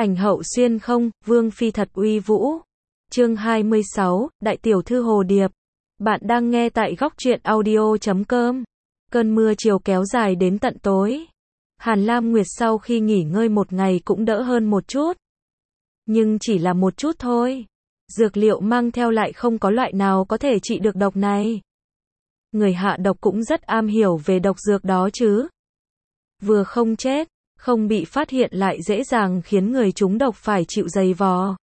Ảnh hậu xuyên không, Vương Phi thật uy vũ. Chương 26, Đại tiểu thư Hồ Điệp. Bạn đang nghe tại góc truyện audio.com. Cơn mưa chiều kéo dài đến tận tối. Hàn Lam Nguyệt sau khi nghỉ ngơi một ngày cũng đỡ hơn một chút. Nhưng chỉ là một chút thôi. Dược liệu mang theo lại không có loại nào có thể trị được độc này. Người hạ độc cũng rất am hiểu về độc dược đó chứ. Vừa không chết, không bị phát hiện lại dễ dàng khiến người trúng độc phải chịu dày vò.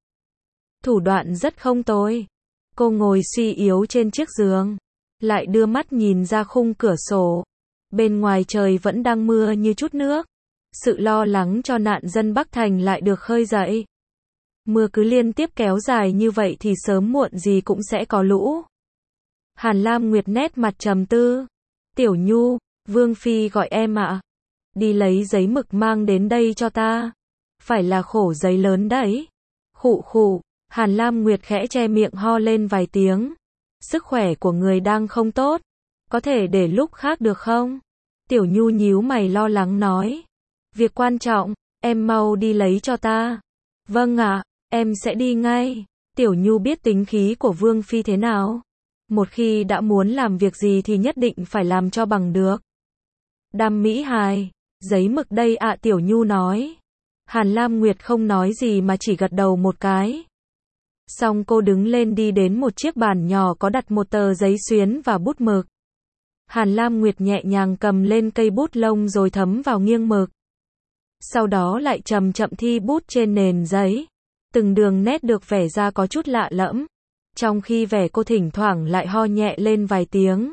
Thủ đoạn rất không tồi. Cô ngồi suy yếu trên chiếc giường, lại đưa mắt nhìn ra khung cửa sổ. Bên ngoài trời vẫn đang mưa như chút nước. Sự lo lắng cho nạn dân Bắc Thành lại được khơi dậy. Mưa cứ liên tiếp kéo dài như vậy thì sớm muộn gì cũng sẽ có lũ. Hàn Lam Nguyệt nét mặt trầm tư. Tiểu Nhu, Vương Phi gọi em ạ. Đi lấy giấy mực mang đến đây cho ta. Phải là khổ giấy lớn đấy. Khụ khụ, Hàn Lam Nguyệt khẽ che miệng ho lên vài tiếng. Sức khỏe của người đang không tốt. Có thể để lúc khác được không? Tiểu Nhu nhíu mày lo lắng nói. Việc quan trọng, em mau đi lấy cho ta. Vâng ạ, em sẽ đi ngay. Tiểu Nhu biết tính khí của Vương Phi thế nào. Một khi đã muốn làm việc gì thì nhất định phải làm cho bằng được. Đam mỹ hài, giấy mực đây ạ, Tiểu Nhu nói. Hàn Lam Nguyệt không nói gì mà chỉ gật đầu một cái. Xong cô đứng lên đi đến một chiếc bàn nhỏ có đặt một tờ giấy xuyến và bút mực. Hàn Lam Nguyệt nhẹ nhàng cầm lên cây bút lông rồi thấm vào nghiêng mực. Sau đó lại chậm chậm thi bút trên nền giấy. Từng đường nét được vẽ ra có chút lạ lẫm. Trong khi vẽ cô thỉnh thoảng lại ho nhẹ lên vài tiếng.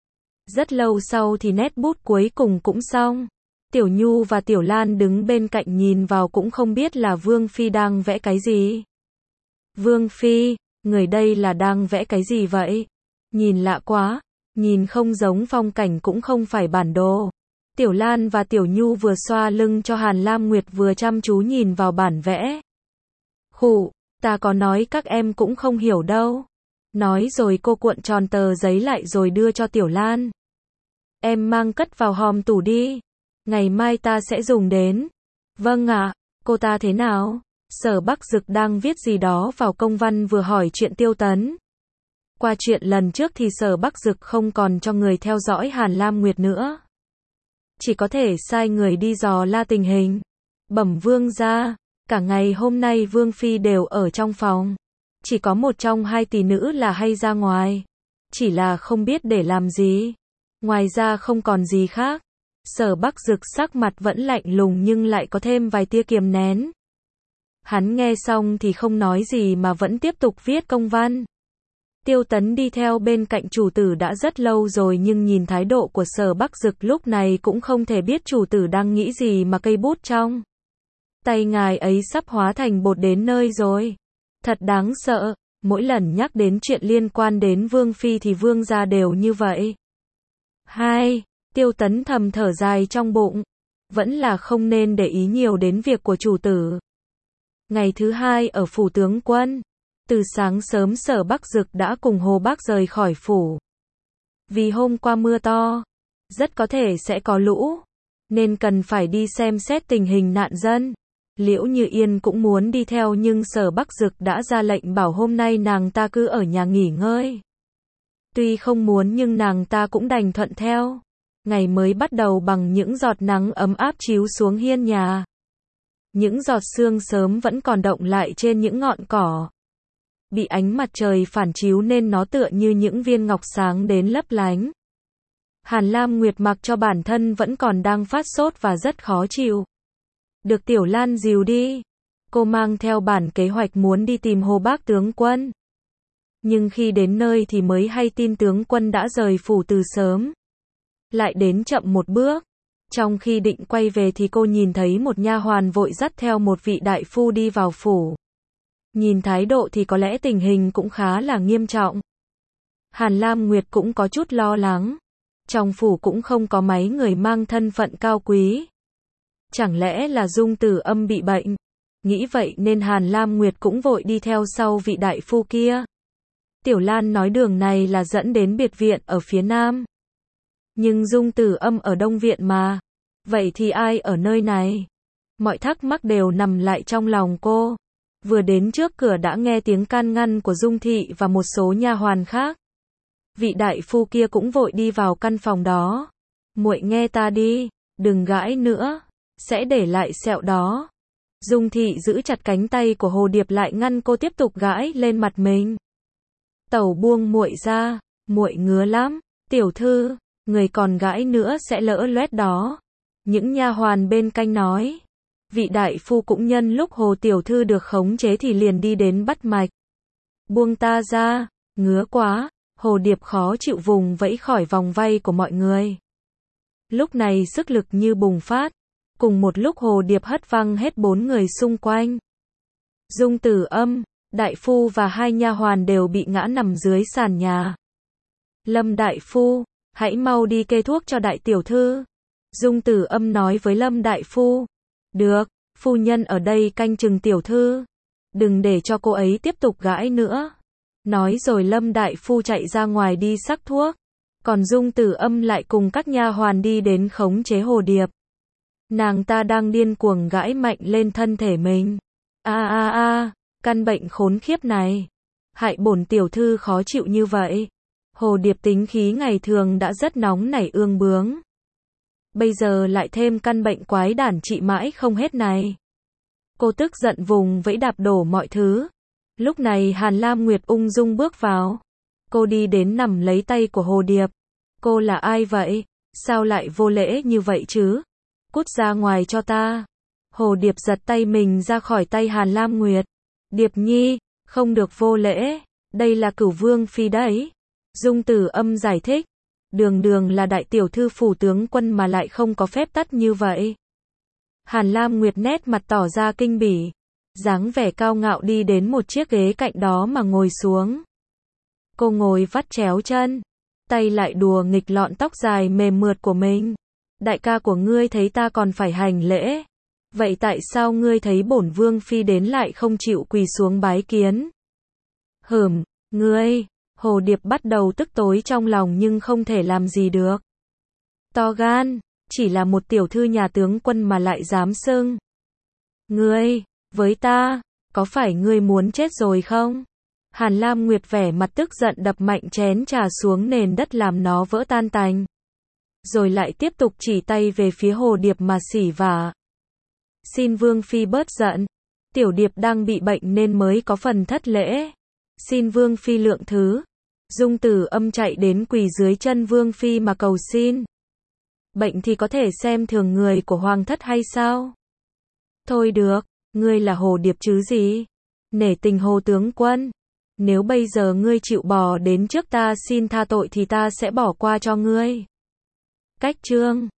Rất lâu sau thì nét bút cuối cùng cũng xong. Tiểu Nhu và Tiểu Lan đứng bên cạnh nhìn vào cũng không biết là Vương Phi đang vẽ cái gì. Vương Phi, người đây là đang vẽ cái gì vậy? Nhìn lạ quá, nhìn không giống phong cảnh cũng không phải bản đồ. Tiểu Lan và Tiểu Nhu vừa xoa lưng cho Hàn Lam Nguyệt vừa chăm chú nhìn vào bản vẽ. Khụ, ta có nói các em cũng không hiểu đâu. Nói rồi cô cuộn tròn tờ giấy lại rồi đưa cho Tiểu Lan. Em mang cất vào hòm tủ đi. Ngày mai ta sẽ dùng đến. Vâng ạ, cô ta thế nào? Sở Bắc Dực đang viết gì đó vào công văn vừa hỏi chuyện Tiêu Tấn. Qua chuyện lần trước thì Sở Bắc Dực không còn cho người theo dõi Hàn Lam Nguyệt nữa. Chỉ có thể sai người đi dò la tình hình. Bẩm vương gia, cả ngày hôm nay Vương Phi đều ở trong phòng. Chỉ có một trong hai tỷ nữ là hay ra ngoài. Chỉ là không biết để làm gì. Ngoài ra không còn gì khác. Sở Bắc Dực sắc mặt vẫn lạnh lùng nhưng lại có thêm vài tia kiềm nén. Hắn nghe xong thì không nói gì mà vẫn tiếp tục viết công văn. Tiêu Tấn đi theo bên cạnh chủ tử đã rất lâu rồi nhưng nhìn thái độ của Sở Bắc Dực lúc này cũng không thể biết chủ tử đang nghĩ gì mà cây bút trong tay ngài ấy sắp hóa thành bột đến nơi rồi. Thật đáng sợ, mỗi lần nhắc đến chuyện liên quan đến Vương Phi thì vương gia đều như vậy. Tiêu Tấn thầm thở dài trong bụng. Vẫn là không nên để ý nhiều đến việc của chủ tử. Ngày thứ hai ở phủ tướng quân. Từ sáng sớm Sở Bắc Dực đã cùng Hồ Bác rời khỏi phủ. Vì hôm qua mưa to, rất có thể sẽ có lũ, nên cần phải đi xem xét tình hình nạn dân. Liễu Như Yên cũng muốn đi theo nhưng Sở Bắc Dực đã ra lệnh bảo hôm nay nàng ta cứ ở nhà nghỉ ngơi. Tuy không muốn nhưng nàng ta cũng đành thuận theo. Ngày mới bắt đầu bằng những giọt nắng ấm áp chiếu xuống hiên nhà. Những giọt sương sớm vẫn còn động lại trên những ngọn cỏ. Bị ánh mặt trời phản chiếu nên nó tựa như những viên ngọc sáng đến lấp lánh. Hàn Lam Nguyệt mặc cho bản thân vẫn còn đang phát sốt và rất khó chịu. Được Tiểu Lan dìu đi. Cô mang theo bản kế hoạch muốn đi tìm Hồ Bác tướng quân. Nhưng khi đến nơi thì mới hay tin tướng quân đã rời phủ từ sớm. Lại đến chậm một bước. Trong khi định quay về thì cô nhìn thấy một nha hoàn vội dắt theo một vị đại phu đi vào phủ. Nhìn thái độ thì có lẽ tình hình cũng khá là nghiêm trọng. Hàn Lam Nguyệt cũng có chút lo lắng. Trong phủ cũng không có mấy người mang thân phận cao quý. Chẳng lẽ là Dung Tử Âm bị bệnh? Nghĩ vậy nên Hàn Lam Nguyệt cũng vội đi theo sau vị đại phu kia. Tiểu Lan nói đường này là dẫn đến biệt viện ở phía nam. Nhưng Dung Tử Âm ở Đông Viện mà. Vậy thì ai ở nơi này? Mọi thắc mắc đều nằm lại trong lòng cô. Vừa đến trước cửa đã nghe tiếng can ngăn của Dung Thị và một số nha hoàn khác. Vị đại phu kia cũng vội đi vào căn phòng đó. Muội nghe ta đi, đừng gãi nữa, sẽ để lại sẹo đó. Dung Thị giữ chặt cánh tay của Hồ Điệp lại ngăn cô tiếp tục gãi lên mặt mình. Tẩu buông muội ra, muội ngứa lắm, tiểu thư, người còn gãi nữa sẽ lỡ loét đó. Những nha hoàn bên cạnh nói. Vị đại phu cũng nhân lúc Hồ tiểu thư được khống chế thì liền đi đến bắt mạch. Buông ta ra, ngứa quá. Hồ Điệp khó chịu vùng vẫy khỏi vòng vây của mọi người. Lúc này sức lực như bùng phát. Cùng một lúc Hồ Điệp hất văng hết 4 người xung quanh. Dung Tử Âm, đại phu và 2 nha hoàn đều bị ngã nằm dưới sàn nhà. Lâm đại phu, hãy mau đi kê thuốc cho đại tiểu thư. Dung Tử Âm nói với Lâm đại phu. Được, phu nhân ở đây canh chừng tiểu thư. Đừng để cho cô ấy tiếp tục gãi nữa. Nói rồi Lâm đại phu chạy ra ngoài đi sắc thuốc. Còn Dung Tử Âm lại cùng các nha hoàn đi đến khống chế Hồ Điệp. Nàng ta đang điên cuồng gãi mạnh lên thân thể mình. Căn bệnh khốn khiếp này. Hại bổn tiểu thư khó chịu như vậy. Hồ Điệp tính khí ngày thường đã rất nóng nảy ương bướng. Bây giờ lại thêm căn bệnh quái đản trị mãi không hết này. Cô tức giận vùng vẫy đạp đổ mọi thứ. Lúc này Hàn Lam Nguyệt ung dung bước vào. Cô đi đến nằm lấy tay của Hồ Điệp. Cô là ai vậy? Sao lại vô lễ như vậy chứ? Cút ra ngoài cho ta. Hồ Điệp giật tay mình ra khỏi tay Hàn Lam Nguyệt. Điệp nhi, không được vô lễ. Đây là Cửu Vương phi đấy. Dung Tử Âm giải thích. Đường đường là đại tiểu thư phủ tướng quân mà lại không có phép tắc như vậy. Hàn Lam Nguyệt nét mặt tỏ ra kinh bỉ. Dáng vẻ cao ngạo đi đến một chiếc ghế cạnh đó mà ngồi xuống. Cô ngồi vắt chéo chân. Tay lại đùa nghịch lọn tóc dài mềm mượt của mình. Đại ca của ngươi thấy ta còn phải hành lễ. Vậy tại sao ngươi thấy bổn vương phi đến lại không chịu quỳ xuống bái kiến? Ngươi, Hồ Điệp bắt đầu tức tối trong lòng nhưng không thể làm gì được. To gan, chỉ là một tiểu thư nhà tướng quân mà lại dám xưng. Ngươi, với ta, có phải ngươi muốn chết rồi không? Hàn Lam Nguyệt vẻ mặt tức giận đập mạnh chén trà xuống nền đất làm nó vỡ tan tành. Rồi lại tiếp tục chỉ tay về phía Hồ Điệp mà xỉ vả. Xin Vương phi bớt giận. Tiểu Điệp đang bị bệnh nên mới có phần thất lễ. Xin Vương phi lượng thứ. Dung Tử Âm chạy đến quỳ dưới chân Vương phi mà cầu xin. Bệnh thì có thể xem thường người của hoàng thất hay sao? Thôi được, ngươi là Hồ Điệp chứ gì? Nể tình Hồ tướng quân. Nếu bây giờ ngươi chịu bò đến trước ta xin tha tội thì ta sẽ bỏ qua cho ngươi. Cách chương